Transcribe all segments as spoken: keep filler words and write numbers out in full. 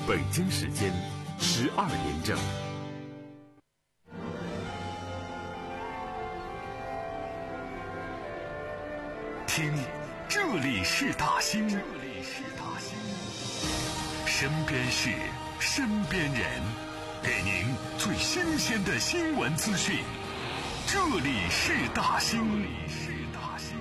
北京时间十二点整。听，这里是大兴，这里是大兴，身边事，身边人，给您最新鲜的新闻资讯。这里是大兴，这里是大兴。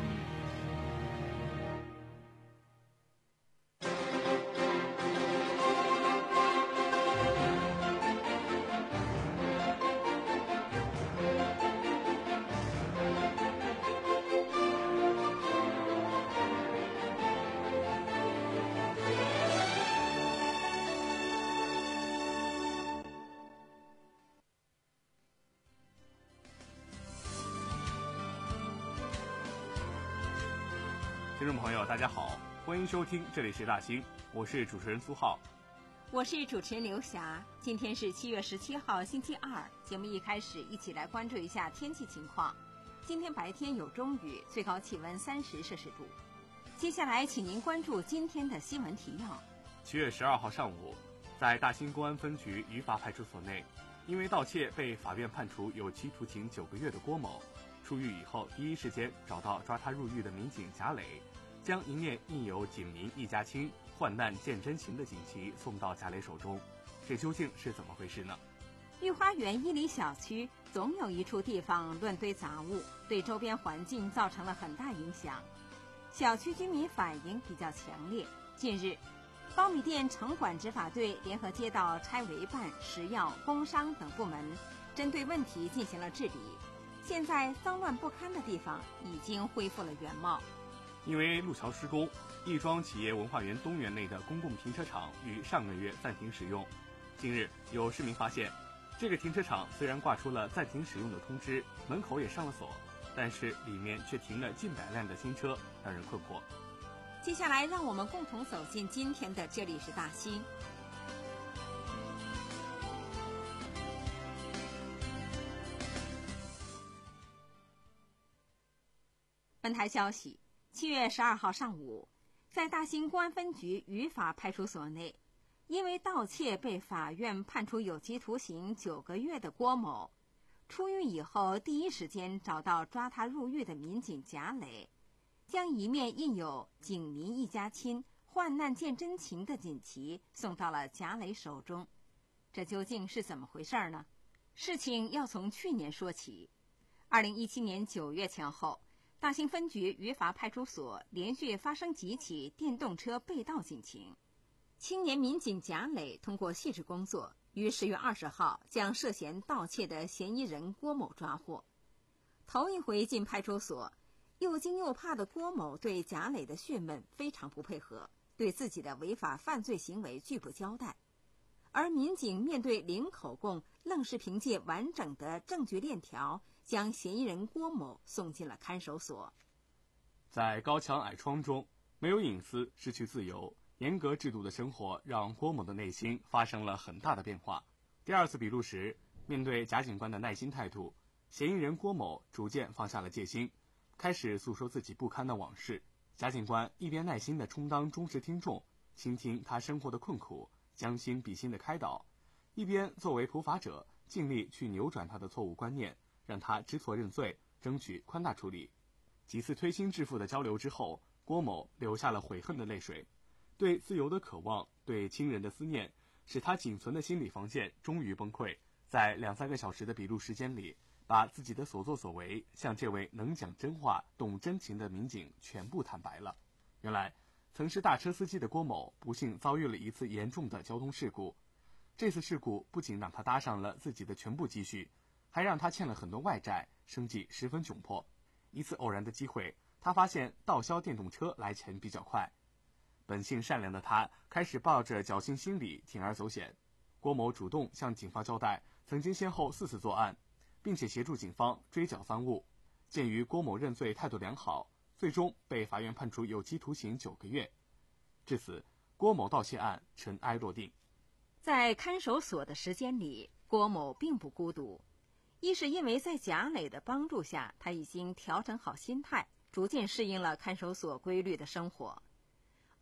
听众朋友大家好，欢迎收听这里是大兴，我是主持人苏浩， 我是主持人刘霞。今天是七月十七号星期二，节目一开始一起来关注一下天气情况。今天白天有中雨，最高气温三十摄氏度。接下来请您关注今天的新闻提要。 七月十二号上午，在大兴公安分局余法派出所内，因为盗窃被法院判处有期徒刑九个月的郭某，出狱以后第一时间找到抓他入狱的民警贾磊，将一面印有警民一家亲，患难见真情的锦旗送到贾磊手中。这究竟是怎么回事呢？ 御花园一里小区总有一处地方乱堆杂物，对周边环境造成了很大影响。小区居民反应比较强烈。近日，苞米店城管执法队联合街道拆违办、食药、工商等部门，针对问题进行了治理。现在脏乱不堪的地方已经恢复了原貌。 因为路桥施工，亦庄企业文化园东园内的公共停车场于上个月暂停使用。近日，有市民发现，这个停车场虽然挂出了暂停使用的通知，门口也上了锁，但是里面却停了近百辆的新车，让人困惑。 接下来，让我们共同走进今天的这里是大兴。本台消息，七月十二号上午，在大兴公安分局余法派出所内，因为盗窃被法院判处有期徒刑九个月的郭某，出狱以后第一时间找到抓他入狱的民警贾磊，将一面印有警民一家亲，患难见真情的锦旗送到了贾磊手中。这究竟是怎么回事呢？事情要从去年说起。二零一七年九月前后，大兴分局余法派出所连续发生几起电动车被盗警情。青年民警贾磊通过细致工作，于十月二十号将涉嫌盗窃的嫌疑人郭某抓获。头一回进派出所，又惊又怕的郭某对贾磊的讯问非常不配合，对自己的违法犯罪行为拒不交代。而民警面对零口供，愣是凭借完整的证据链条，将嫌疑人郭某送进了看守所。 在高墙矮窗中，没有隐私，失去自由，严格制度的生活让郭某的内心发生了很大的变化。第二次笔录时，面对贾警官的耐心态度，嫌疑人郭某逐渐放下了戒心，开始诉说自己不堪的往事。贾警官一边耐心地充当忠实听众，倾听他生活的困苦，将心比心的开导，一边作为普法者尽力去扭转他的错误观念，让他知错认罪，争取宽大处理。几次推心置腹的交流之后，郭某流下了悔恨的泪水。对自由的渴望，对亲人的思念，使他仅存的心理防线终于崩溃。在两三个小时的笔录时间里，把自己的所作所为向这位能讲真话、懂真情的民警全部坦白了。原来曾是大车司机的郭某不幸遭遇了一次严重的交通事故，这次事故不仅让他搭上了自己的全部积蓄，还让他欠了很多外债，生计十分窘迫。一次偶然的机会，他发现盗销电动车来钱比较快，本性善良的他开始抱着侥幸心理铤而走险。郭某主动向警方交代曾经先后四次作案，并且协助警方追缴赃物。鉴于郭某认罪态度良好，最终被法院判处有期徒刑九个月。至此，郭某盗窃案尘埃落定。 在看守所的时间里，郭某并不孤独。一是因为在贾磊的帮助下，他已经调整好心态，逐渐适应了看守所规律的生活。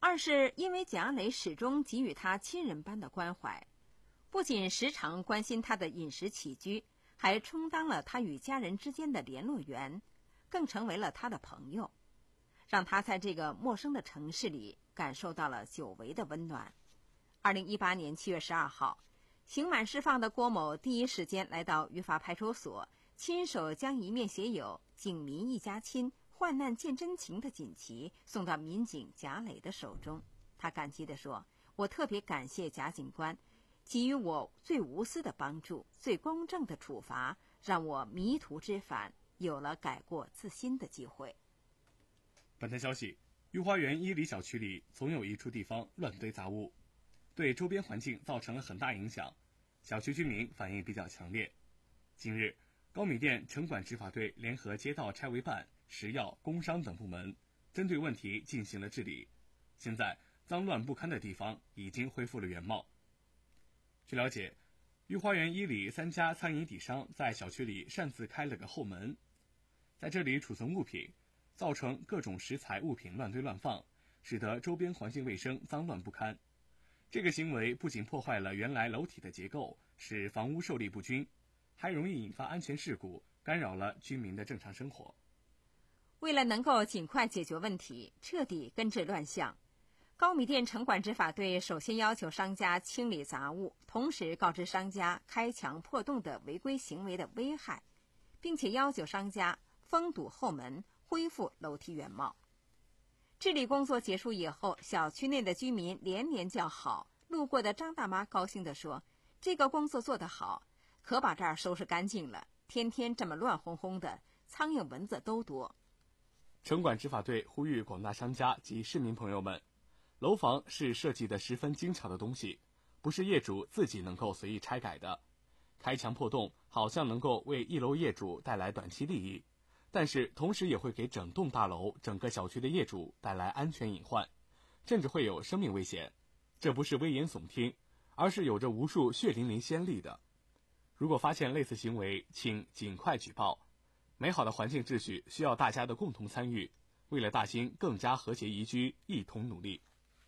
二是因为贾磊始终给予他亲人般的关怀，不仅时常关心他的饮食起居，还充当了他与家人之间的联络员，更成为了他的朋友，让他在这个陌生的城市里感受到了久违的温暖。二零一八年七月十二号，刑满释放的郭某第一时间来到语法派出所，亲手将一面写有“警民一家亲，患难见真情”的锦旗送到民警贾磊的手中。他感激地说：“我特别感谢贾警官给予我最无私的帮助，最公正的处罚，让我迷途知返，有了改过自新的机会。” 本台消息，御花园一里小区里总有一处地方乱堆杂物，对周边环境造成了很大影响，小区居民反应比较强烈。近日，高米店城管执法队联合街道拆违办、食药、工商等部门，针对问题进行了治理。现在脏乱不堪的地方已经恢复了原貌。据了解，御花园一里三家餐饮底商在小区里擅自开了个后门，在这里储存物品，造成各种食材物品乱堆乱放，使得周边环境卫生脏乱不堪。这个行为不仅破坏了原来楼体的结构，使房屋受力不均，还容易引发安全事故，干扰了居民的正常生活。 为了能够尽快解决问题，彻底根治乱象，高米店城管执法队首先要求商家清理杂物，同时告知商家开墙破洞的违规行为的危害，并且要求商家封堵后门，恢复楼梯原貌。治理工作结束以后，小区内的居民连连叫好。路过的张大妈高兴地说：“这个工作做得好，可把这儿收拾干净了，天天这么乱哄哄的，苍蝇蚊子都多。” 城管执法队呼吁广大商家及市民朋友们，楼房是设计的十分精巧的东西，不是业主自己能够随意拆改的。开墙破洞好像能够为一楼业主带来短期利益，但是同时也会给整栋大楼、整个小区的业主带来安全隐患，甚至会有生命危险。这不是危言耸听，而是有着无数血淋淋先例的。如果发现类似行为，请尽快举报。美好的环境秩序需要大家的共同参与，为了大兴更加和谐宜居，一同努力。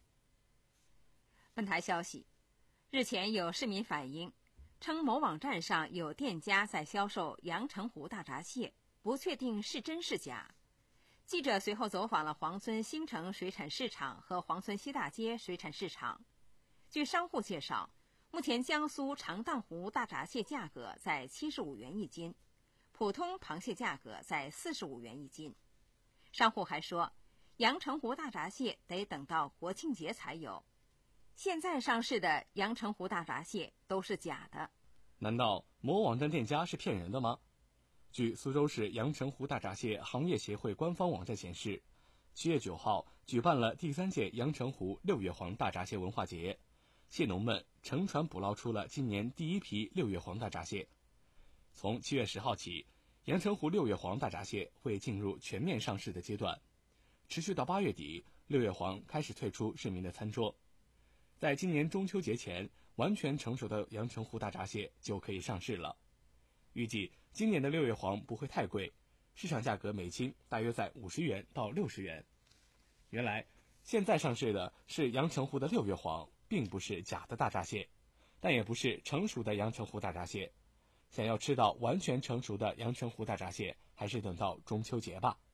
本台消息，日前有市民反映，称某网站上有店家在销售阳澄湖大闸蟹，不确定是真是假。记者随后走访了黄村新城水产市场和黄村西大街水产市场。据商户介绍，目前江苏长荡湖大闸蟹价格在七十五元一斤，普通螃蟹价格在四十五元一斤。商户还说，阳澄湖大闸蟹得等到国庆节才有，现在上市的阳澄湖大闸蟹都是假的。 难道某网站店家是骗人的吗？据苏州市阳澄湖大闸蟹行业协会官方网站显示，七月九号举办了第三届阳澄湖六月黄大闸蟹文化节，蟹农们乘船捕捞出了今年第一批六月黄大闸蟹。从七月十号起，阳澄湖六月黄大闸蟹会进入全面上市的阶段，持续到八月底，六月黄开始退出市民的餐桌。在今年中秋节前，完全成熟的阳澄湖大闸蟹就可以上市了。预计今年的六月黄不会太贵，市场价格每斤大约在五十元到六十元。原来现在上市的是阳澄湖的六月黄，并不是假的大闸蟹，但也不是成熟的阳澄湖大闸蟹。想要吃到完全成熟的阳澄湖大闸蟹，还是等到中秋节吧。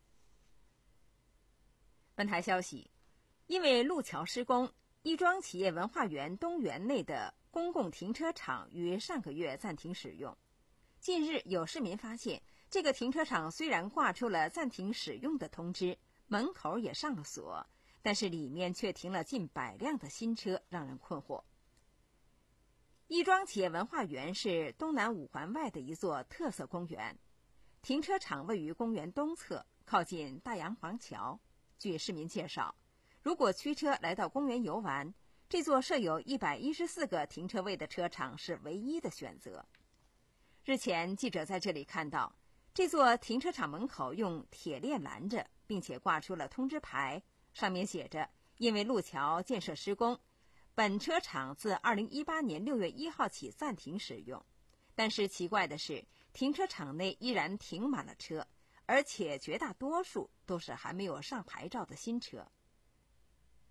本台消息，因为路桥施工，亦庄企业文化园东园内的公共停车场于上个月暂停使用。近日有市民发现，这个停车场虽然挂出了暂停使用的通知，门口也上了锁，但是里面却停了近百辆的新车，让人困惑。亦庄企业文化园是东南五环外的一座特色公园，停车场位于公园东侧，靠近大洋黄桥。据市民介绍，如果驱车来到公园游玩，这座设有一百一十四个停车位的车场是唯一的选择。日前，记者在这里看到，这座停车场门口用铁链拦着，并且挂出了通知牌，上面写着：因为路桥建设施工，本车场自二零一八年六月一号起暂停使用。但是奇怪的是，停车场内依然停满了车，而且绝大多数都是还没有上牌照的新车。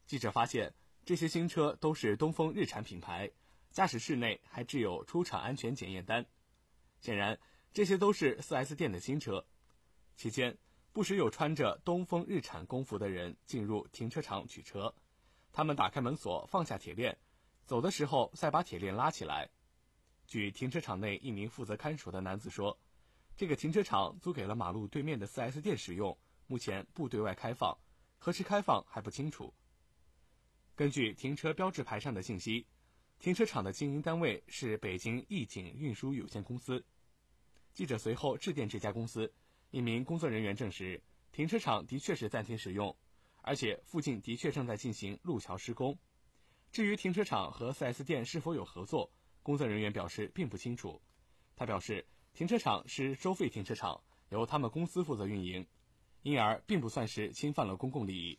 记者发现，这些新车都是东风日产品牌，驾驶室内还制有出厂安全检验单。显然，这些都是 四 S 店的新车。期间，不时有穿着东风日产工服的人进入停车场取车，他们打开门锁，放下铁链，走的时候再把铁链拉起来。据停车场内一名负责看守的男子说，这个停车场租给了马路对面的 四 S 店使用，目前不对外开放，何时开放还不清楚。根据停车标志牌上的信息，停车场的经营单位是北京义景运输有限公司。记者随后致电这家公司，一名工作人员证实，停车场的确是暂停使用，而且附近的确正在进行路桥施工。至于停车场和 四 S 店是否有合作，工作人员表示并不清楚。他表示，停车场是收费停车场，由他们公司负责运营，因而并不算是侵犯了公共利益。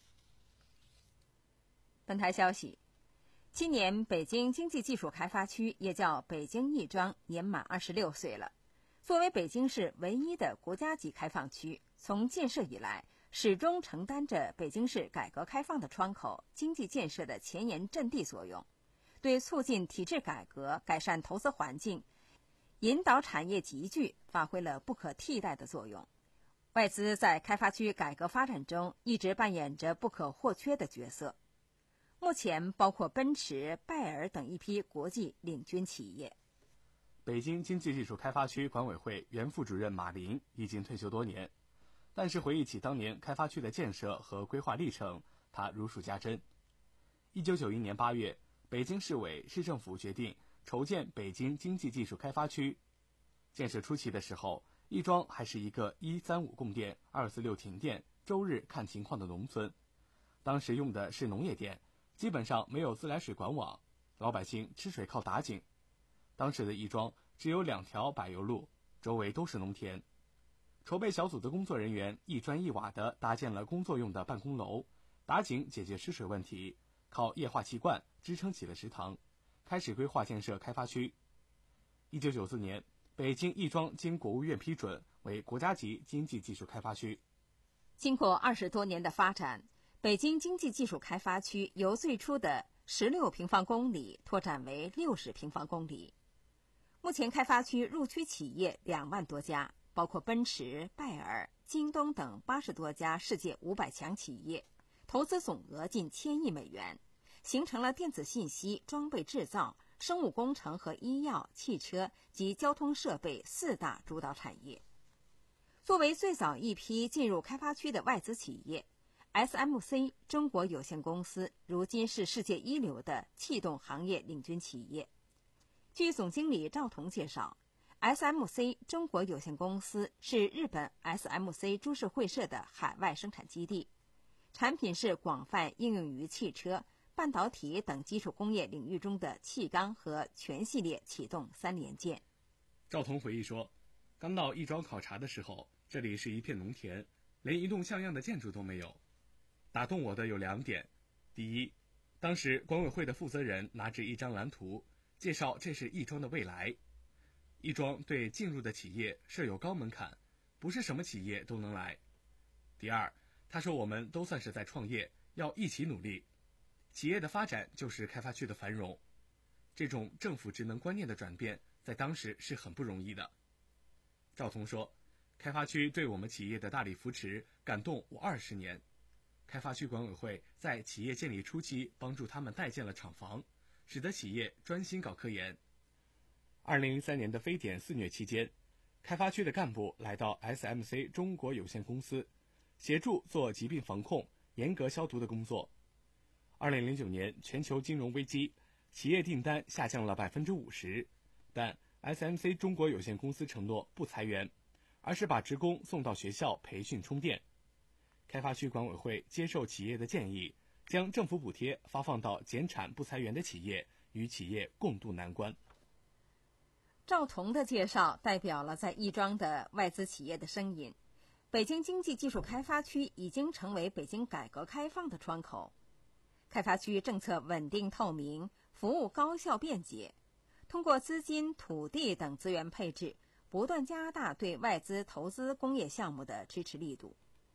本台消息，今年北京经济技术开发区也叫北京亦庄年满二十六岁了。作为北京市唯一的国家级开放区，从建设以来始终承担着北京市改革开放的窗口、经济建设的前沿阵地作用，对促进体制改革、改善投资环境、引导产业集聚发挥了不可替代的作用。外资在开发区改革发展中一直扮演着不可或缺的角色。目前包括奔驰、拜耳等一批国际领军企业。 北京经济技术开发区管委会原副主任马林已经退休多年，但是回忆起当年开发区的建设和规划历程，他如数家珍。一九九一年八月，北京市委市政府决定筹建北京经济技术开发区。建设初期的时候，亦庄还是一个一三五供电、二四六停电、周日看情况的农村。当时用的是农业电，基本上没有自来水管网，老百姓吃水靠打井。当时的亦庄只有两条柏油路，周围都是农田。筹备小组的工作人员一砖一瓦地搭建了工作用的办公楼，打井解决吃水问题，靠液化气罐支撑起了食堂，开始规划建设开发区。一九九四年，北京亦庄经国务院批准为国家级经济技术开发区。 经过二十多年的发展，北京经济技术开发区由最初的十六平方公里拓展为六十平方公里。目前开发区入区企业两万多家，包括奔驰、拜耳、京东等八十多家世界五百强企业，投资总额近千亿美元，形成了电子信息、装备制造、生物工程和医药、汽车及交通设备四大主导产业。作为最早一批进入开发区的外资企业， S M C 中国有限公司如今是世界一流的气动行业领军企业。据总经理赵彤介绍， S M C 中国有限公司是日本 S M C 株式会社的海外生产基地，产品是广泛应用于汽车、半导体等基础工业领域中的气缸和全系列启动三连件。 赵彤回忆说，刚到亦庄考察的时候，这里是一片农田，连一栋像样的建筑都没有。打动我的有两点，第一，当时管委会的负责人拿着一张蓝图，介绍这是亦庄的未来。亦庄对进入的企业设有高门槛，不是什么企业都能来。第二，他说我们都算是在创业，要一起努力。企业的发展就是开发区的繁荣。这种政府职能观念的转变，在当时是很不容易的。赵彤说，开发区对我们企业的大力扶持，感动我二十年。开发区管委会在企业建立初期帮助他们代建了厂房，使得企业专心搞科研。二零零三年的非典肆虐期间，开发区的干部来到 S M C 中国有限公司，协助做疾病防控、严格消毒的工作。二零零九年全球金融危机，企业订单下降了百分之五十，但 S M C 中国有限公司承诺不裁员，而是把职工送到学校培训充电。开发区管委会接受企业的建议，将政府补贴发放到减产不裁员的企业，与企业共度难关。 赵彤的介绍代表了在亦庄的外资企业的声音。北京经济技术开发区已经成为北京改革开放的窗口。开发区政策稳定透明，服务高效便捷，通过资金、土地等资源配置，不断加大对外资投资工业项目的支持力度。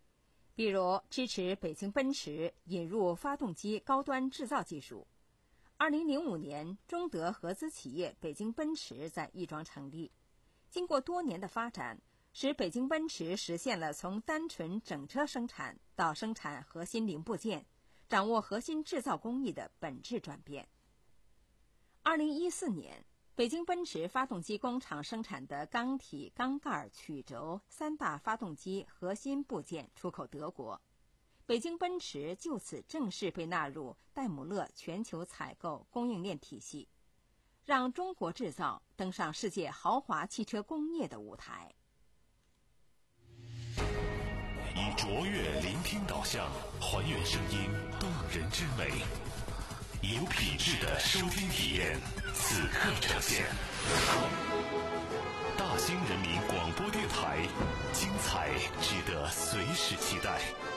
比如支持北京奔驰引入发动机高端制造技术。二零零五年，中德合资企业北京奔驰在亦庄成立。经过多年的发展，使北京奔驰实现了从单纯整车生产到生产核心零部件，掌握核心制造工艺的本质转变。二零一四年，北京奔驰发动机工厂生产的缸体、缸盖、曲轴三大发动机核心部件出口德国。北京奔驰就此正式被纳入戴姆勒全球采购供应链体系，让中国制造登上世界豪华汽车工业的舞台。 以卓越聆听导向，还原声音动人之美，有品质的收听体验，此刻呈现。大兴人民广播电台，精彩值得随时期待。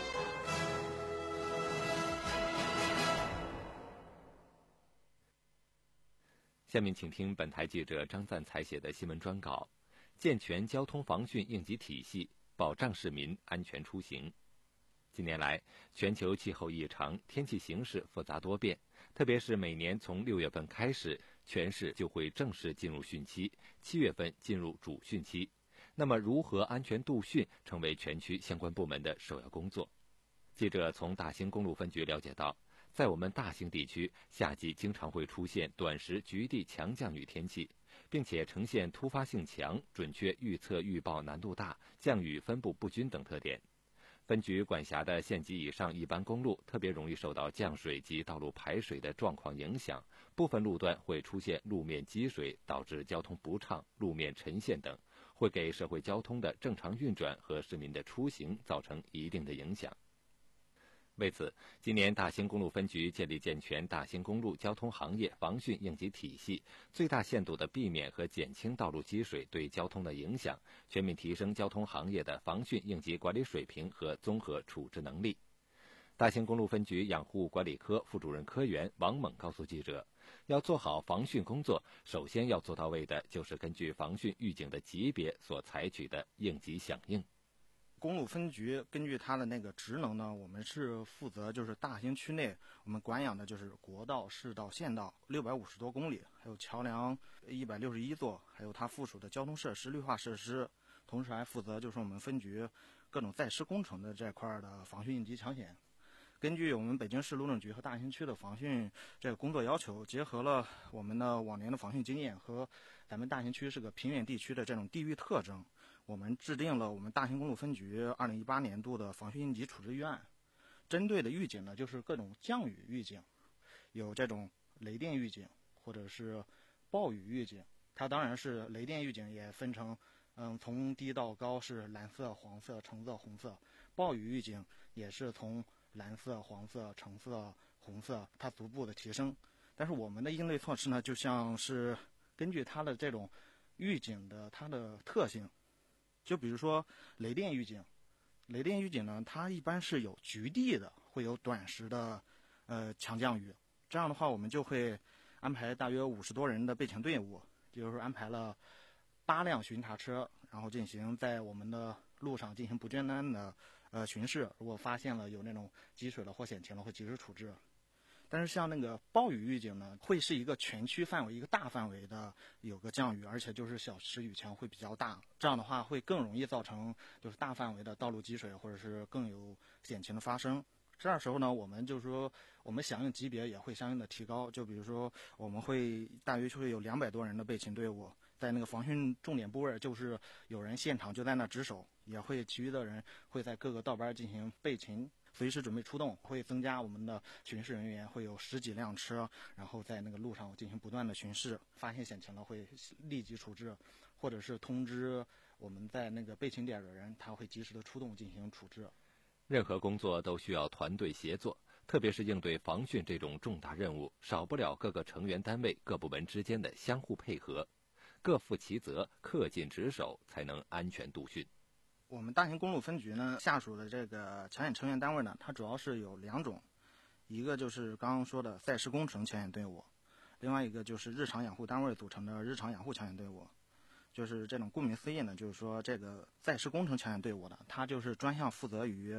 下面请听本台记者张赞采写的新闻专稿：健全交通防汛应急体系，保障市民安全出行。近年来，全球气候异常，天气形势复杂多变，特别是每年从六月份开始，全市就会正式进入汛期，七月份进入主汛期。那么，如何安全度汛，成为全区相关部门的首要工作。记者从大兴公路分局了解到，在我们大兴地区，夏季经常会出现短时局地强降雨天气，并且呈现突发性强、准确预测预报难度大、降雨分布不均等特点。分局管辖的县级以上一般公路特别容易受到降水及道路排水的状况影响，部分路段会出现路面积水，导致交通不畅、路面沉陷等，会给社会交通的正常运转和市民的出行造成一定的影响。为此，今年大兴公路分局建立健全大兴公路交通行业防汛应急体系，最大限度地避免和减轻道路积水对交通的影响，全面提升交通行业的防汛应急管理水平和综合处置能力。大兴公路分局养护管理科副主任科员王猛告诉记者，要做好防汛工作，首先要做到位的就是根据防汛预警的级别所采取的应急响应。 公路分局根据它的那个职能呢，我们是负责就是大兴区内我们管养的就是国道、市道、县道六百五十多公里，还有桥梁一百六十一座，还有它附属的交通设施、绿化设施，同时还负责就是我们分局各种在施工程的这块的防汛应急抢险。根据我们北京市路政局和大兴区的防汛这个工作要求，结合了我们的往年的防汛经验和咱们大兴区是个平原地区的这种地域特征，我们制定了我们大兴公路分局二零一八年度的防汛应急处置预案。针对的预警呢，就是各种降雨预警，有这种雷电预警或者是暴雨预警。它当然是雷电预警也分成嗯，从低到高是蓝色、黄色、橙色、红色。暴雨预警也是从蓝色、黄色、橙色、红色，它逐步的提升。但是我们的应对措施呢，就像是根据它的这种预警的它的特性，就比如说雷电预警，雷电预警呢，它一般是有局地的，会有短时的呃强降雨。这样的话，我们就会安排大约五十多人的备勤队伍，就是安排了八辆巡查车，然后进行在我们的路上进行不间断的呃巡视，如果发现了有那种积水了或险情了，会及时处置。但是像那个暴雨预警呢，会是一个全区范围、一个大范围的有个降雨，而且就是小时雨强会比较大，这样的话会更容易造成就是大范围的道路积水，或者是更有险情的发生。这时候呢，我们就是说我们响应级别也会相应的提高，就比如说我们会大约就会有两百多人的备勤队伍，在那个防汛重点部位，就是有人现场就在那值守，也会其余的人会在各个道班进行备勤，随时准备出动，会增加我们的巡视人员，会有十几辆车，然后在那个路上进行不断的巡视，发现险情了会立即处置，或者是通知我们在那个备勤点的人，他会及时的出动进行处置。 任何工作都需要团队协作，特别是应对防汛这种重大任务，少不了各个成员单位、各部门之间的相互配合，各负其责，恪尽职守，才能安全度汛。 我们大兴公路分局呢，下属的这个抢险成员单位呢，它主要是有两种，一个就是刚刚说的在施工程抢险队伍，另外一个就是日常养护单位组成的日常养护抢险队伍。就是这种顾名思义呢，就是说这个在施工程抢险队伍呢，它就是专项负责于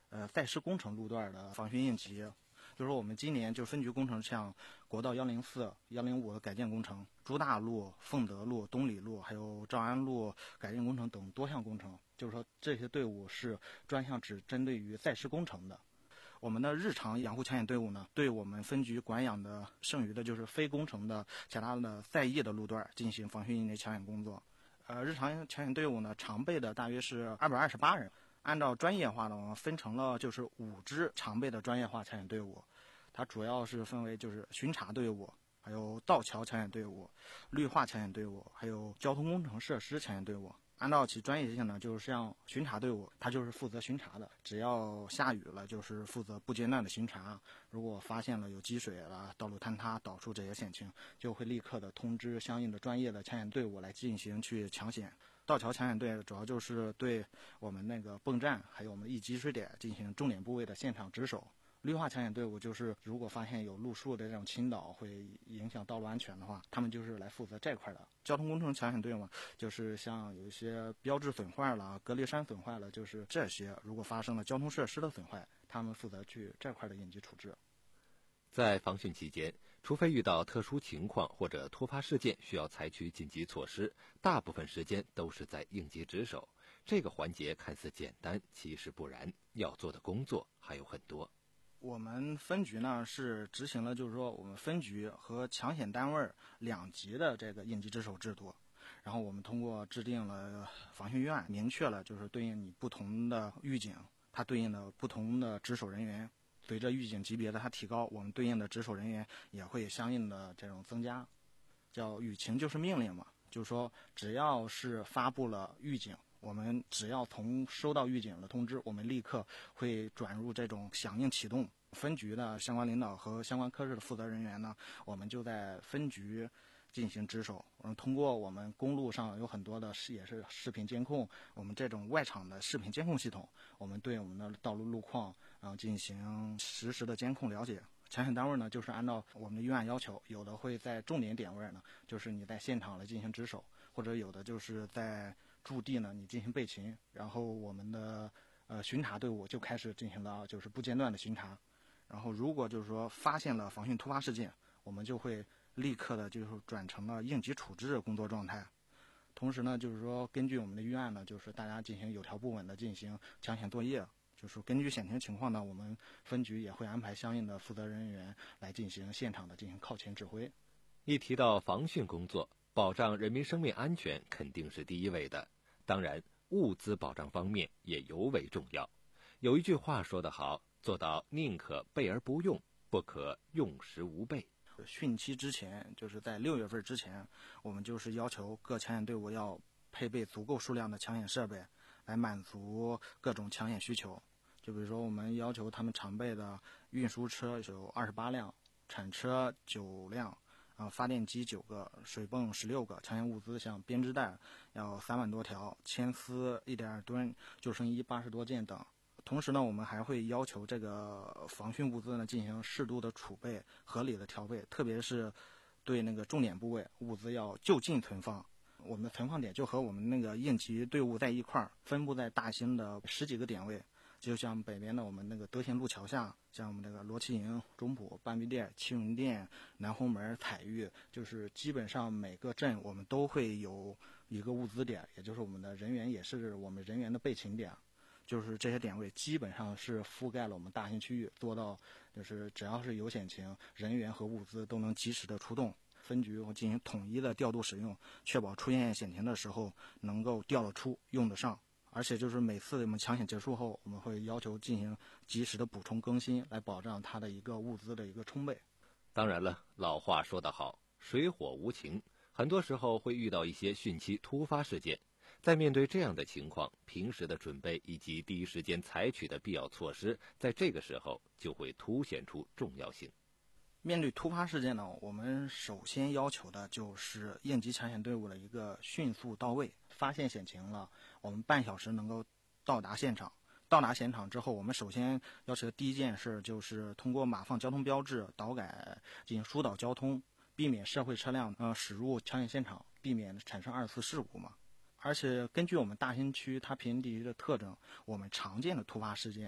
呃在施工程路段的防汛应急。就是说我们今年就分局工程像国道一零四、一零五的改建工程、朱大路、凤德路、东里路，还有兆安路改建工程等多项工程，就是说这些队伍是专项只针对于在施工程的。我们的日常养护抢险队伍呢，对我们分局管养的剩余的就是非工程的其他的在役的路段进行防汛应急抢险工作。呃，日常抢险队伍呢，常备的大约是二百二十八人。按照专业化呢，我们分成了就是五支常备的专业化抢险队伍，它主要是分为就是巡查队伍，还有道桥抢险队伍、绿化抢险队伍，还有交通工程设施抢险队伍。按照其专业性呢，就是像巡查队伍，它就是负责巡查的，只要下雨了，就是负责不间断的巡查。如果发现了有积水了、道路坍塌、倒树这些险情，就会立刻的通知相应的专业的抢险队伍来进行去抢险。道桥抢险队主要就是对我们那个泵站还有我们易积水点进行重点部位的现场值守。绿化抢险队伍就是如果发现有路树的这种倾倒会影响道路安全的话，他们就是来负责这块的。交通工程抢险队嘛，就是像有一些标志损坏了、隔离山损坏了，就是这些如果发生了交通设施的损坏，他们负责去这块的应急处置。 在防汛期间，除非遇到特殊情况或者突发事件需要采取紧急措施，大部分时间都是在应急值守。这个环节看似简单，其实不然，要做的工作还有很多。 我们分局呢是执行了就是说我们分局和抢险单位两级的这个应急值守制度，然后我们通过制定了防汛预案，明确了就是对应你不同的预警，它对应的不同的值守人员。随着预警级别的它提高，我们对应的值守人员也会相应的这种增加，叫雨情就是命令嘛，就是说只要是发布了预警，我们只要从收到预警的通知，我们立刻会转入这种响应启动。分局的相关领导和相关科室的负责人员呢，我们就在分局进行值守。我们通过我们公路上有很多的也是视频监控，我们这种外场的视频监控系统，我们对我们的道路路况然后进行实时的监控了解。抢险单位呢，就是按照我们的预案要求，有的会在重点点位呢，就是你在现场来进行值守，或者有的就是在驻地呢你进行备勤，然后我们的呃巡查队伍就开始进行了就是不间断的巡查。然后如果就是说发现了防汛突发事件，我们就会立刻的就是转成了应急处置的工作状态。同时呢，就是说根据我们的预案呢，就是大家进行有条不紊的进行抢险作业。就是根据险情情况呢，我们分局也会安排相应的负责人员来进行现场的进行靠前指挥。 一提到防汛工作，保障人民生命安全肯定是第一位的，当然物资保障方面也尤为重要。有一句话说得好，做到宁可备而不用，不可用时无备。 汛期之前，就是在六月份之前，我们就是要求各抢险队伍要配备足够数量的抢险设备，来满足各种抢险需求。就比如说，我们要求他们常备的运输车有二十八辆，铲车九辆，啊，发电机九个，水泵十六个，抢险物资像编织袋要三万多条，铅丝一点二吨，救生衣八十多件等。同时呢，我们还会要求这个防汛物资呢进行适度的储备、合理的调备，特别是对那个重点部位物资要就近存放。我们的存放点就和我们那个应急队伍在一块儿，分布在大兴的十几个点位。就像北边的我们那个德贤路桥下，像我们那个罗旗营、中埔、半壁店、青云店、南红门、彩玉，就是基本上每个镇我们都会有一个物资点，也就是我们的人员也是我们人员的备勤点。就是这些点位基本上是覆盖了我们大兴区域，做到就是只要是有险情，人员和物资都能及时的出动。分局会进行统一的调度使用，确保出现险情的时候能够调得出、用得上。而且就是每次我们抢险结束后，我们会要求进行及时的补充更新，来保障它的一个物资的一个充备。 当然了，老话说得好，水火无情，很多时候会遇到一些汛期突发事件。在面对这样的情况，平时的准备以及第一时间采取的必要措施，在这个时候就会凸显出重要性。 面对突发事件呢，我们首先要求的就是应急抢险队伍的一个迅速到位。发现险情了，我们半小时能够到达现场。到达现场之后，我们首先要求的第一件事就是通过码放交通标志、导改进行疏导交通，避免社会车辆呃驶入抢险现场，避免产生二次事故嘛。而且根据我们大兴区它平原地区的特征，我们常见的突发事件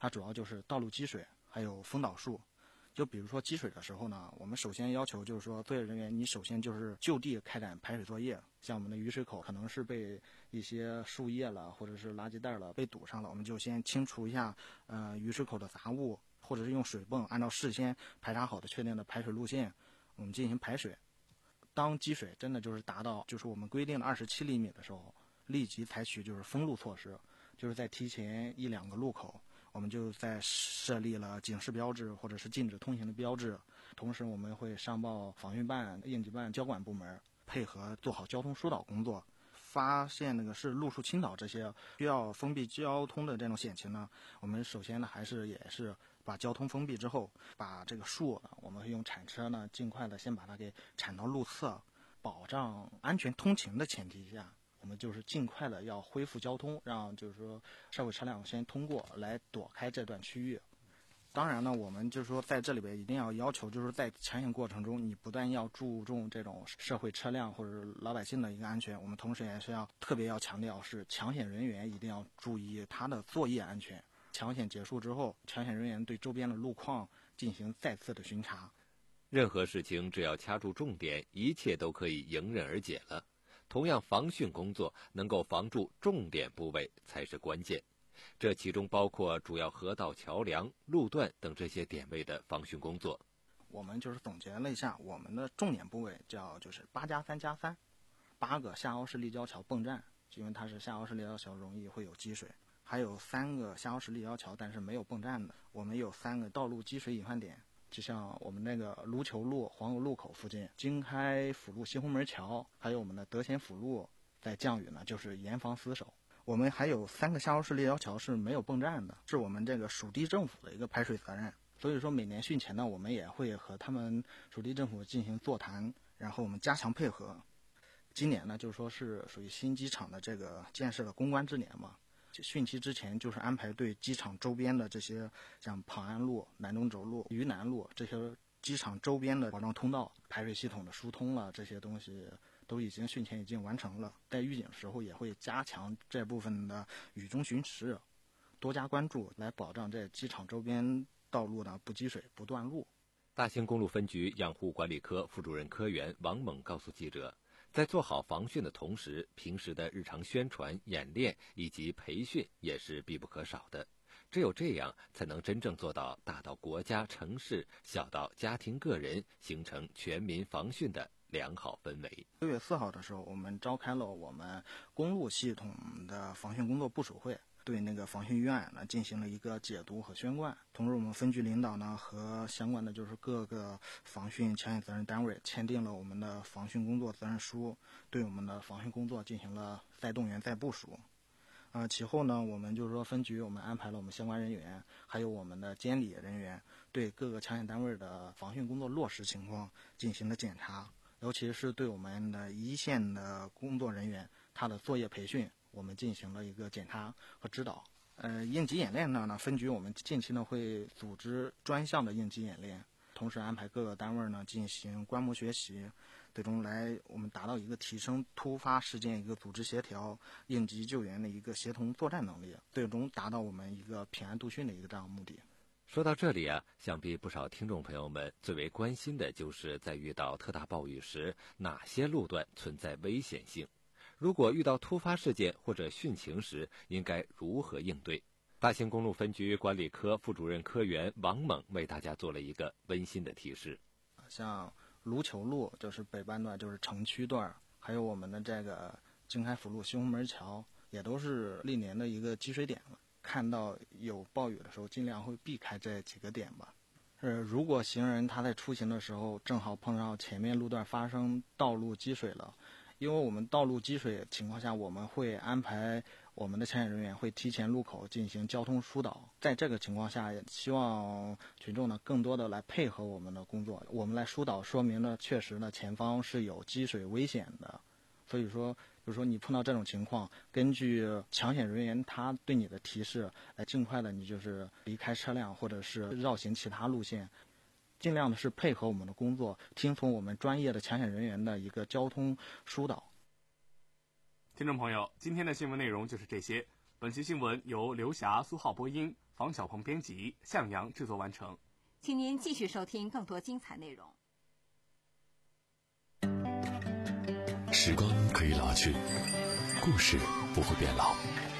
它主要就是道路积水，还有封导树。就比如说积水的时候呢，我们首先要求就是说，作业人员你首先就是就地开展排水作业。像我们的雨水口可能是被一些树叶了，或者是垃圾袋了被堵上了，我们就先清除一下呃雨水口的杂物，或者是用水泵按照事先排查好的确定的排水路线，我们进行排水。当积水真的就是达到就是我们规定的二十七厘米的时候，立即采取就是封路措施，就是在提前一两个路口，我们就在设立了警示标志或者是禁止通行的标志，同时我们会上报防汛办、应急办、交管部门，配合做好交通疏导工作。发现那个是路树倾倒这些需要封闭交通的这种险情呢，我们首先呢还是也是把交通封闭之后，把这个树呢，我们会用铲车呢尽快的先把它给铲到路侧，保障安全通行的前提下，我们就是尽快的要恢复交通，让就是说社会车辆先通过来躲开这段区域。当然呢，我们就是说在这里边一定要要求，就是在抢险过程中，你不但要注重这种社会车辆或者老百姓的一个安全，我们同时也是要特别要强调是抢险人员一定要注意他的作业安全。抢险结束之后，抢险人员对周边的路况进行再次的巡查。 任何事情只要掐住重点，一切都可以迎刃而解了。同样，防汛工作能够防住重点部位才是关键。这其中包括主要河道、桥梁、路段等这些点位的防汛工作。 我们就是总结了一下，我们的重点部位叫就是八加三加三，八个下凹式立交桥泵站，因为它是下凹式立交桥容易会有积水；还有三个下凹式立交桥，但是没有泵站的。我们有三个道路积水隐患点，就像我们那个卢球路黄油路口附近、经开辅路西红门桥，还有我们的德贤辅路，在降雨呢就是严防死守。我们还有三个下凹式立交桥是没有泵站的，是我们这个属地政府的一个排水责任。所以说每年汛前呢，我们也会和他们属地政府进行座谈，然后我们加强配合。今年呢，就是说是属于新机场的这个建设的攻关之年嘛。汛期之前就是安排对机场周边的这些像庞安路、南中轴路、渝南路这些机场周边的保障通道、排水系统的疏通了，这些东西都已经汛前已经完成了。在预警时候也会加强这部分的雨中巡视，多加关注，来保障这机场周边道路呢不积水、不断路。 大兴公路分局养护管理科副主任科员王猛告诉记者，在做好防汛的同时，平时的日常宣传、演练以及培训也是必不可少的。只有这样，才能真正做到大到国家、城市，小到家庭个人，形成全民防汛的良好氛围。 六月四号的时候，我们召开了我们公路系统的防汛工作部署会，对那个防汛预案呢进行了一个解读和宣贯。同时，我们分局领导呢和相关的就是各个防汛抢险责任单位签订了我们的防汛工作责任书，对我们的防汛工作进行了再动员、再部署。呃，其后呢，我们就是说分局我们安排了我们相关人员，还有我们的监理人员，对各个抢险单位的防汛工作落实情况进行了检查，尤其是对我们的一线的工作人员，他的作业培训，我们进行了一个检查和指导。呃，应急演练呢，呢分局我们近期呢会组织专项的应急演练，同时安排各个单位呢进行观摩学习，最终来我们达到一个提升突发事件一个组织协调、应急救援的一个协同作战能力，最终达到我们一个平安度汛的一个这样的目的。 说到这里啊，想必不少听众朋友们最为关心的就是在遇到特大暴雨时，哪些路段存在危险性？如果遇到突发事件或者汛情时，应该如何应对？大兴公路分局管理科副主任科员王猛为大家做了一个温馨的提示。 像卢球路就是北半段，就是城区段，还有我们的这个经开辅路西红门桥，也都是历年的一个积水点了。看到有暴雨的时候，尽量会避开这几个点吧。呃，如果行人他在出行的时候正好碰到前面路段发生道路积水了，因为我们道路积水情况下，我们会安排我们的抢险人员会提前路口进行交通疏导。在这个情况下，也希望群众呢更多的来配合我们的工作，我们来疏导，说明呢确实呢前方是有积水危险的。所以说，就是说你碰到这种情况，根据抢险人员他对你的提示，来尽快的你就是离开车辆，或者是绕行其他路线，尽量的是配合我们的工作，听从我们专业的抢险人员的一个交通疏导。 听众朋友，今天的新闻内容就是这些。本期新闻由刘霞、苏浩播音， 房小鹏编辑，向阳制作完成。 请您继续收听更多精彩内容。 时光可以老去，故事不会变老。